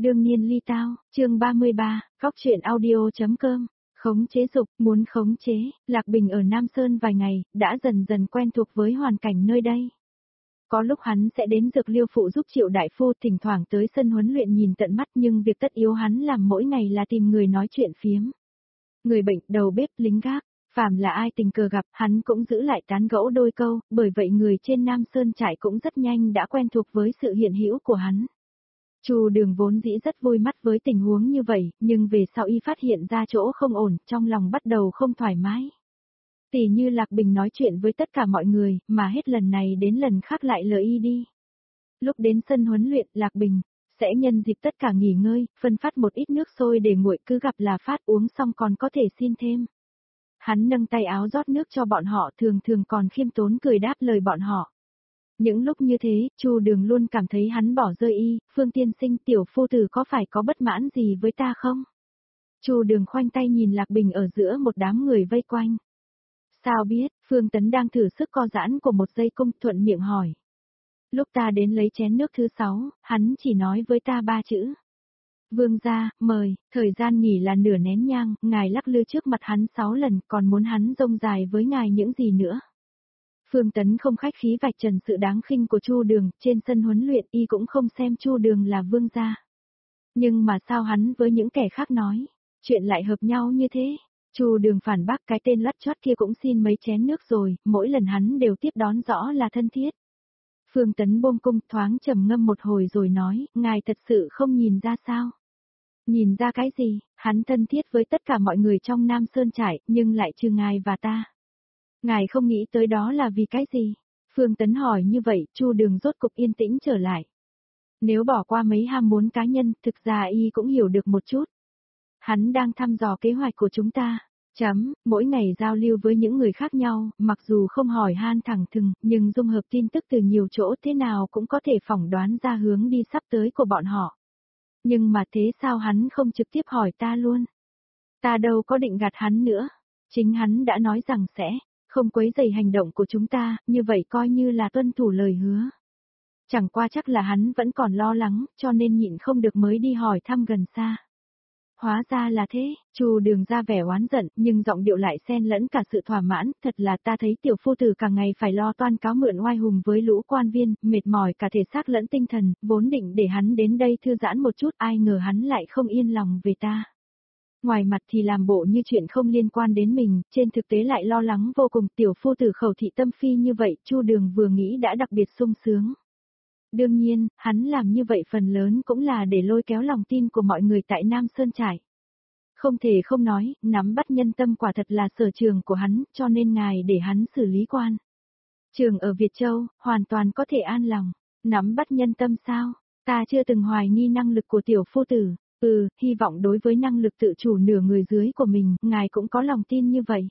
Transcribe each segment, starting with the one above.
Đương nhiên ly tao, chương 33, góc truyện audio.com. Khống chế dục, muốn khống chế, Lạc Bình ở Nam Sơn vài ngày, đã dần dần quen thuộc với hoàn cảnh nơi đây. Có lúc hắn sẽ đến dược liêu phụ giúp Triệu đại phu, thỉnh thoảng tới sân huấn luyện nhìn tận mắt, nhưng việc tất yếu hắn làm mỗi ngày là tìm người nói chuyện phiếm. Người bệnh, đầu bếp, lính gác, phàm là ai tình cờ gặp, hắn cũng giữ lại tán gẫu đôi câu, bởi vậy người trên Nam Sơn trại cũng rất nhanh đã quen thuộc với sự hiện hữu của hắn. Chu Đường vốn dĩ rất vui mắt với tình huống như vậy, nhưng về sau y phát hiện ra chỗ không ổn, trong lòng bắt đầu không thoải mái. Tỉ như Lạc Bình nói chuyện với tất cả mọi người, mà hết lần này đến lần khác lại lờ y đi. Lúc đến sân huấn luyện, Lạc Bình sẽ nhân dịp tất cả nghỉ ngơi, phân phát một ít nước sôi để nguội, cứ gặp là phát, uống xong còn có thể xin thêm. Hắn nâng tay áo rót nước cho bọn họ, thường thường còn khiêm tốn cười đáp lời bọn họ. Những lúc như thế, Chu Đường luôn cảm thấy hắn bỏ rơi y, Phương tiên sinh, tiểu phu tử có phải có bất mãn gì với ta không? Chu Đường khoanh tay nhìn Lạc Bình ở giữa một đám người vây quanh. Sao biết, Phương Tấn đang thử sức co giãn của một dây cung, thuận miệng hỏi. Lúc ta đến lấy chén nước thứ 6, hắn chỉ nói với ta 3 chữ. Vương gia, mời, thời gian nghỉ là nửa nén nhang, ngài lắc lư trước mặt hắn 6 lần, còn muốn hắn rông dài với ngài những gì nữa. Phương Tấn không khách khí vạch trần sự đáng khinh của Chu Đường, trên sân huấn luyện y cũng không xem Chu Đường là vương gia. Nhưng mà sao hắn với những kẻ khác nói, chuyện lại hợp nhau như thế? Chu Đường phản bác, cái tên lắt chót kia cũng xin mấy chén nước rồi, mỗi lần hắn đều tiếp đón rõ là thân thiết. Phương Tấn buông cung, thoáng trầm ngâm một hồi rồi nói, ngài thật sự không nhìn ra sao? Nhìn ra cái gì? Hắn thân thiết với tất cả mọi người trong Nam Sơn trại, nhưng lại trừ ngài và ta. Ngài không nghĩ tới đó là vì cái gì? Phương Tấn hỏi như vậy, Chu Đường rốt cục yên tĩnh trở lại. Nếu bỏ qua mấy ham muốn cá nhân, thực ra y cũng hiểu được một chút. Hắn đang thăm dò kế hoạch của chúng ta. Mỗi ngày giao lưu với những người khác nhau, mặc dù không hỏi han thẳng thừng, nhưng dung hợp tin tức từ nhiều chỗ, thế nào cũng có thể phỏng đoán ra hướng đi sắp tới của bọn họ. Nhưng mà thế sao hắn không trực tiếp hỏi ta luôn? Ta đâu có định gạt hắn nữa. Chính hắn đã nói rằng sẽ không quấy rầy hành động của chúng ta, như vậy coi như là tuân thủ lời hứa. Chẳng qua chắc là hắn vẫn còn lo lắng, cho nên nhịn không được mới đi hỏi thăm gần xa. Hóa ra là thế, Chu Đường ra vẻ oán giận, nhưng giọng điệu lại xen lẫn cả sự thỏa mãn, thật là ta thấy tiểu phu tử cả ngày phải lo toan cáo mượn oai hùng với lũ quan viên, mệt mỏi cả thể xác lẫn tinh thần, vốn định để hắn đến đây thư giãn một chút, ai ngờ hắn lại không yên lòng về ta. Ngoài mặt thì làm bộ như chuyện không liên quan đến mình, trên thực tế lại lo lắng vô cùng, tiểu phu tử khẩu thị tâm phi như vậy, Chu Đường vừa nghĩ đã đặc biệt sung sướng. Đương nhiên, hắn làm như vậy phần lớn cũng là để lôi kéo lòng tin của mọi người tại Nam Sơn trại. Không thể không nói, nắm bắt nhân tâm quả thật là sở trường của hắn, cho nên ngài để hắn xử lý quan trường ở Việt Châu, hoàn toàn có thể an lòng. Nắm bắt nhân tâm sao? Ta chưa từng hoài nghi năng lực của tiểu phu tử. Hy vọng đối với năng lực tự chủ nửa người dưới của mình, ngài cũng có lòng tin như vậy.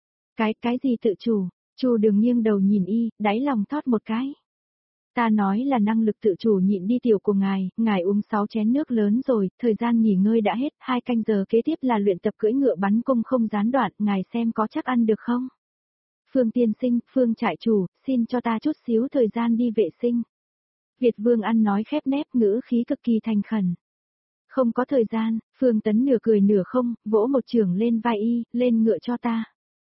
Cái gì tự chủ? Chu Đường nghiêng đầu nhìn y, đáy lòng thót một cái. Ta nói là năng lực tự chủ nhịn đi tiểu của ngài uống 6 chén nước lớn rồi, thời gian nghỉ ngơi đã hết, 2 canh giờ kế tiếp là luyện tập cưỡi ngựa bắn cung không gián đoạn, ngài xem có chắc ăn được không? Phương tiên sinh, Phương trại chủ, xin cho ta chút xíu thời gian đi vệ sinh. Việt Vương ăn nói khép nép, ngữ khí cực kỳ thành khẩn. Không có thời gian, Phương Tấn nửa cười nửa không, vỗ một chưởng lên vai y, lên ngựa cho ta.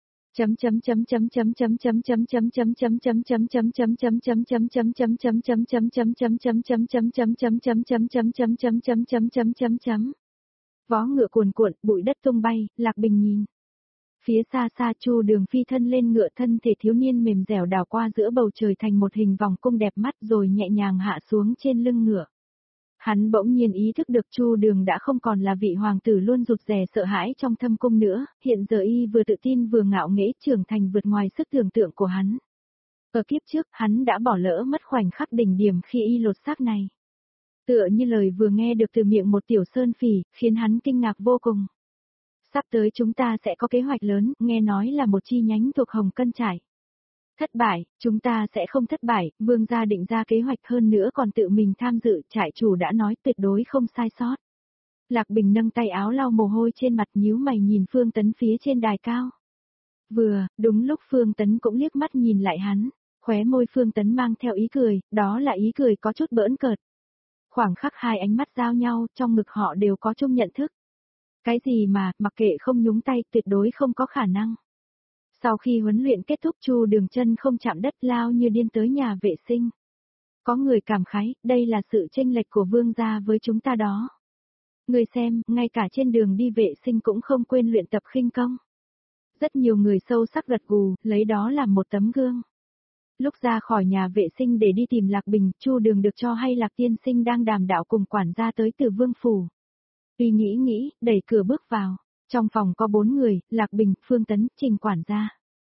Vó ngựa cuồn cuộn, bụi đất tung bay, Lạc Bình nhìn. Phía xa xa Chu Đường phi thân lên ngựa, thân thể thiếu niên mềm dẻo đảo qua giữa bầu trời thành một hình vòng cung đẹp mắt rồi nhẹ nhàng hạ xuống trên lưng ngựa. Hắn bỗng nhiên ý thức được Chu Đường đã không còn là vị hoàng tử luôn rụt rè sợ hãi trong thâm cung nữa, hiện giờ y vừa tự tin vừa ngạo nghễ, trưởng thành vượt ngoài sức tưởng tượng của hắn. Ở kiếp trước, hắn đã bỏ lỡ mất khoảnh khắc đỉnh điểm khi y lột xác này. Tựa như lời vừa nghe được từ miệng một tiểu sơn phỉ, khiến hắn kinh ngạc vô cùng. Sắp tới chúng ta sẽ có kế hoạch lớn, nghe nói là một chi nhánh thuộc Hồng Cân trại. Thất bại, chúng ta sẽ không thất bại, vương gia định ra kế hoạch hơn nữa còn tự mình tham dự, trại chủ đã nói tuyệt đối không sai sót. Lạc Bình nâng tay áo lau mồ hôi trên mặt, nhíu mày nhìn Phương Tấn phía trên đài cao. Đúng lúc Phương Tấn cũng liếc mắt nhìn lại hắn, khóe môi Phương Tấn mang theo ý cười, đó là ý cười có chút bỡn cợt. Khoảng khắc hai ánh mắt giao nhau, trong ngực họ đều có chung nhận thức. Cái gì mà, mặc kệ không nhúng tay, tuyệt đối không có khả năng. Sau khi huấn luyện kết thúc, Chu Đường chân không chạm đất lao như điên tới nhà vệ sinh. Có người cảm khái, đây là sự chênh lệch của vương gia với chúng ta đó. Người xem, ngay cả trên đường đi vệ sinh cũng không quên luyện tập khinh công. Rất nhiều người sâu sắc gật gù, lấy đó làm một tấm gương. Lúc ra khỏi nhà vệ sinh để đi tìm Lạc Bình, Chu Đường được cho hay Lạc tiên sinh đang đàm đạo cùng quản gia tới từ vương phủ. Tuy nghĩ, đẩy cửa bước vào. Trong phòng có 4 người, Lạc Bình, Phương Tấn, Trình quản gia.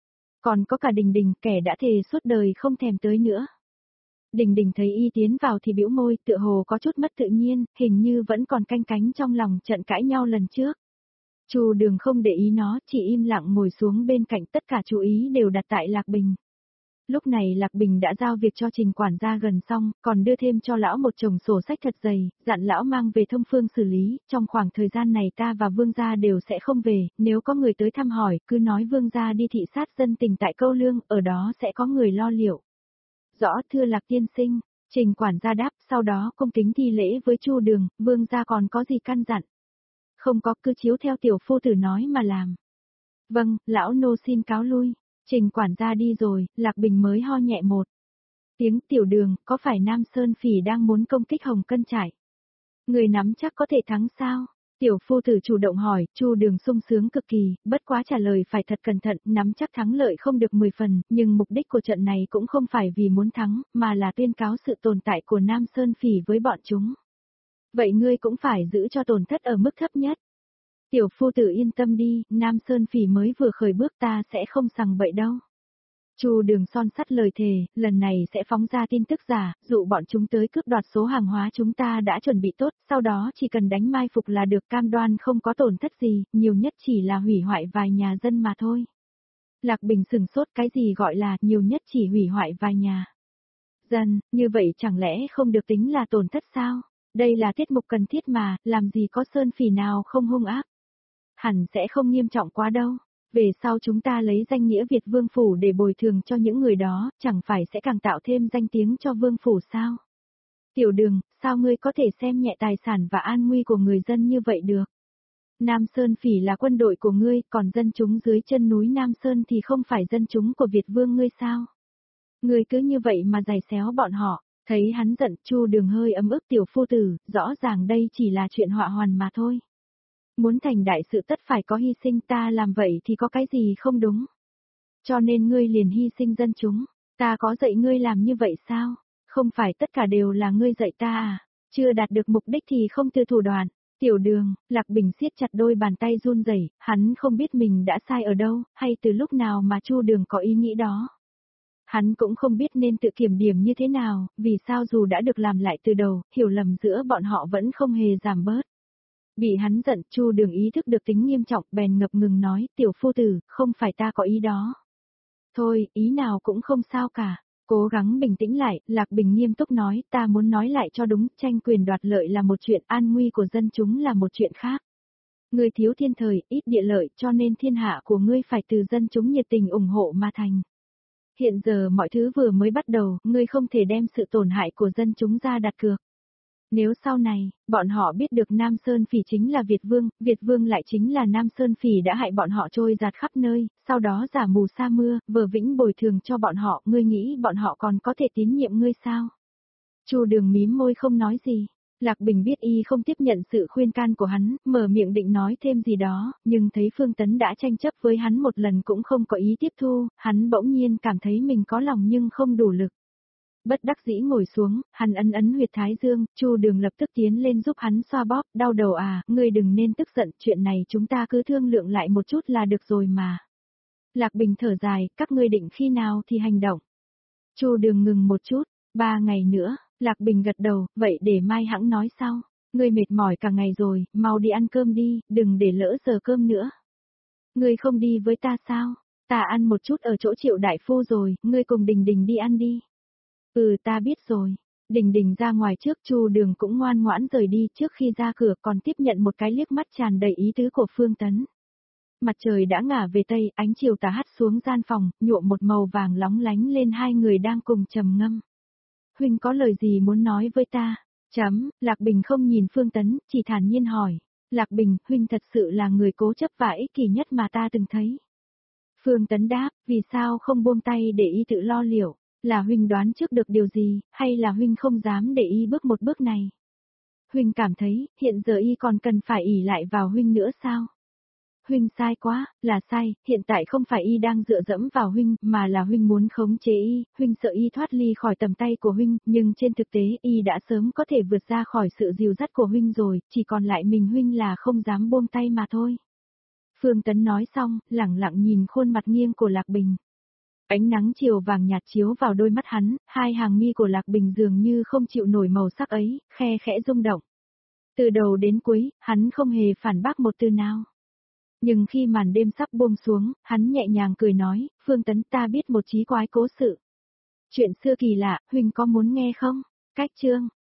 Còn có cả Đình Đình, kẻ đã thề suốt đời không thèm tới nữa. Đình Đình thấy y tiến vào thì bĩu môi, tựa hồ có chút mất tự nhiên, hình như vẫn còn canh cánh trong lòng trận cãi nhau lần trước. Chu Đường không để ý nó, chỉ im lặng ngồi xuống bên cạnh, tất cả chú ý đều đặt tại Lạc Bình. Lúc này Lạc Bình đã giao việc cho Trình quản gia gần xong, còn đưa thêm cho lão một chồng sổ sách thật dày, dặn lão mang về thông phương xử lý, trong khoảng thời gian này ta và vương gia đều sẽ không về, nếu có người tới thăm hỏi, cứ nói vương gia đi thị sát dân tình tại Câu Lương, ở đó sẽ có người lo liệu. Rõ thưa Lạc tiên sinh, Trình quản gia đáp, sau đó cung kính thi lễ với Chu Đường, vương gia còn có gì căn dặn? Không có, cứ chiếu theo tiểu phu tử nói mà làm. Vâng, lão nô xin cáo lui. Trình quản gia đi rồi, Lạc Bình mới ho nhẹ một tiếng. Tiểu Đường, có phải Nam Sơn Phỉ đang muốn công kích Hồng Cân Trải? Người nắm chắc có thể thắng sao? Tiểu phu tử chủ động hỏi, Chu Đường sung sướng cực kỳ, bất quá trả lời phải thật cẩn thận, nắm chắc thắng lợi không được 10 phần, nhưng mục đích của trận này cũng không phải vì muốn thắng, mà là tuyên cáo sự tồn tại của Nam Sơn Phỉ với bọn chúng. Vậy ngươi cũng phải giữ cho tổn thất ở mức thấp nhất. Tiểu phu tử yên tâm đi, Nam Sơn Phỉ mới vừa khởi bước, ta sẽ không sằng bậy đâu. Chu Đường son sắt lời thề, lần này sẽ phóng ra tin tức giả, dụ bọn chúng tới cướp đoạt số hàng hóa chúng ta đã chuẩn bị tốt, sau đó chỉ cần đánh mai phục là được, cam đoan không có tổn thất gì, nhiều nhất chỉ là hủy hoại vài nhà dân mà thôi. Lạc Bình sừng sốt, cái gì gọi là nhiều nhất chỉ hủy hoại vài nhà dân, như vậy chẳng lẽ không được tính là tổn thất sao? Đây là tiết mục cần thiết mà, làm gì có Sơn Phỉ nào không hung ác. Hẳn sẽ không nghiêm trọng quá đâu. Về sau chúng ta lấy danh nghĩa Việt Vương Phủ để bồi thường cho những người đó, chẳng phải sẽ càng tạo thêm danh tiếng cho Vương Phủ sao? Tiểu Đường, sao ngươi có thể xem nhẹ tài sản và an nguy của người dân như vậy được? Nam Sơn Phỉ là quân đội của ngươi, còn dân chúng dưới chân núi Nam Sơn thì không phải dân chúng của Việt Vương ngươi sao? Ngươi cứ như vậy mà giày xéo bọn họ. Thấy hắn giận, Chu Đường hơi ấm ức, tiểu phu tử, rõ ràng đây chỉ là chuyện họa hoàn mà thôi. Muốn thành đại sự tất phải có hy sinh, ta làm vậy thì có cái gì không đúng. Cho nên ngươi liền hy sinh dân chúng, ta có dạy ngươi làm như vậy sao? Không phải tất cả đều là ngươi dạy ta à? Chưa đạt được mục đích thì không từ thủ đoạn. Tiểu Đường, Lạc Bình siết chặt đôi bàn tay run rẩy, hắn không biết mình đã sai ở đâu, hay từ lúc nào mà Chu Đường có ý nghĩ đó. Hắn cũng không biết nên tự kiểm điểm như thế nào, vì sao dù đã được làm lại từ đầu, hiểu lầm giữa bọn họ vẫn không hề giảm bớt. Bị hắn giận, Chu Đường ý thức được tính nghiêm trọng, bèn ngập ngừng nói, tiểu phu tử, không phải ta có ý đó. Thôi, ý nào cũng không sao cả. Cố gắng bình tĩnh lại, Lạc Bình nghiêm túc nói, ta muốn nói lại cho đúng, tranh quyền đoạt lợi là một chuyện, an nguy của dân chúng là một chuyện khác. Ngươi thiếu thiên thời, ít địa lợi, cho nên thiên hạ của ngươi phải từ dân chúng nhiệt tình ủng hộ mà thành. Hiện giờ mọi thứ vừa mới bắt đầu, ngươi không thể đem sự tổn hại của dân chúng ra đặt cược. Nếu sau này, bọn họ biết được Nam Sơn Phỉ chính là Việt Vương lại chính là Nam Sơn Phỉ đã hại bọn họ trôi giạt khắp nơi, sau đó giả mù sa mưa, vờ vĩnh bồi thường cho bọn họ, ngươi nghĩ bọn họ còn có thể tín nhiệm ngươi sao? Chu Đường mím môi không nói gì. Lạc Bình biết y không tiếp nhận sự khuyên can của hắn, mở miệng định nói thêm gì đó, nhưng thấy Phương Tấn đã tranh chấp với hắn một lần cũng không có ý tiếp thu, hắn bỗng nhiên cảm thấy mình có lòng nhưng không đủ lực. Bất đắc dĩ ngồi xuống, hắn ấn huyệt thái dương, Chu Đường lập tức tiến lên giúp hắn xoa bóp, đau đầu à, ngươi đừng nên tức giận, chuyện này chúng ta cứ thương lượng lại một chút là được rồi mà. Lạc Bình thở dài, các ngươi định khi nào thì hành động. Chu Đường ngừng một chút, 3 ngày nữa, Lạc Bình gật đầu, vậy để mai hãng nói sau. Ngươi mệt mỏi cả ngày rồi, mau đi ăn cơm đi, đừng để lỡ giờ cơm nữa. Ngươi không đi với ta sao? Ta ăn một chút ở chỗ Triệu đại phu rồi, ngươi cùng Đình Đình đi ăn đi. Ừ, ta biết rồi. Đình Đình ra ngoài trước, Chu Đường cũng ngoan ngoãn rời đi, trước khi ra cửa còn tiếp nhận một cái liếc mắt tràn đầy ý tứ của Phương Tấn. Mặt trời đã ngả về tây, ánh chiều tà hắt xuống gian phòng, nhuộm một màu vàng lóng lánh lên hai người đang cùng trầm ngâm. Huynh có lời gì muốn nói với ta? Lạc Bình không nhìn Phương Tấn, chỉ thản nhiên hỏi. Lạc Bình, huynh thật sự là người cố chấp và ích kỷ nhất mà ta từng thấy. Phương Tấn đáp, vì sao không buông tay để y tự lo liệu, là huynh đoán trước được điều gì, hay là huynh không dám để y bước một bước này? Huynh cảm thấy, hiện giờ y còn cần phải ỷ lại vào huynh nữa sao? Huynh sai quá, là sai, hiện tại không phải y đang dựa dẫm vào huynh, mà là huynh muốn khống chế y, huynh sợ y thoát ly khỏi tầm tay của huynh, nhưng trên thực tế y đã sớm có thể vượt ra khỏi sự dìu dắt của huynh rồi, chỉ còn lại mình huynh là không dám buông tay mà thôi. Phương Tấn nói xong, lẳng lặng nhìn khuôn mặt nghiêng của Lạc Bình. Ánh nắng chiều vàng nhạt chiếu vào đôi mắt hắn, hai hàng mi của Lạc Bình dường như không chịu nổi màu sắc ấy, khe khẽ rung động. Từ đầu đến cuối, hắn không hề phản bác một từ nào. Nhưng khi màn đêm sắp buông xuống, hắn nhẹ nhàng cười nói, Phương Tấn, ta biết một chí quái cố sự. Chuyện xưa kỳ lạ, huynh có muốn nghe không? Cách chương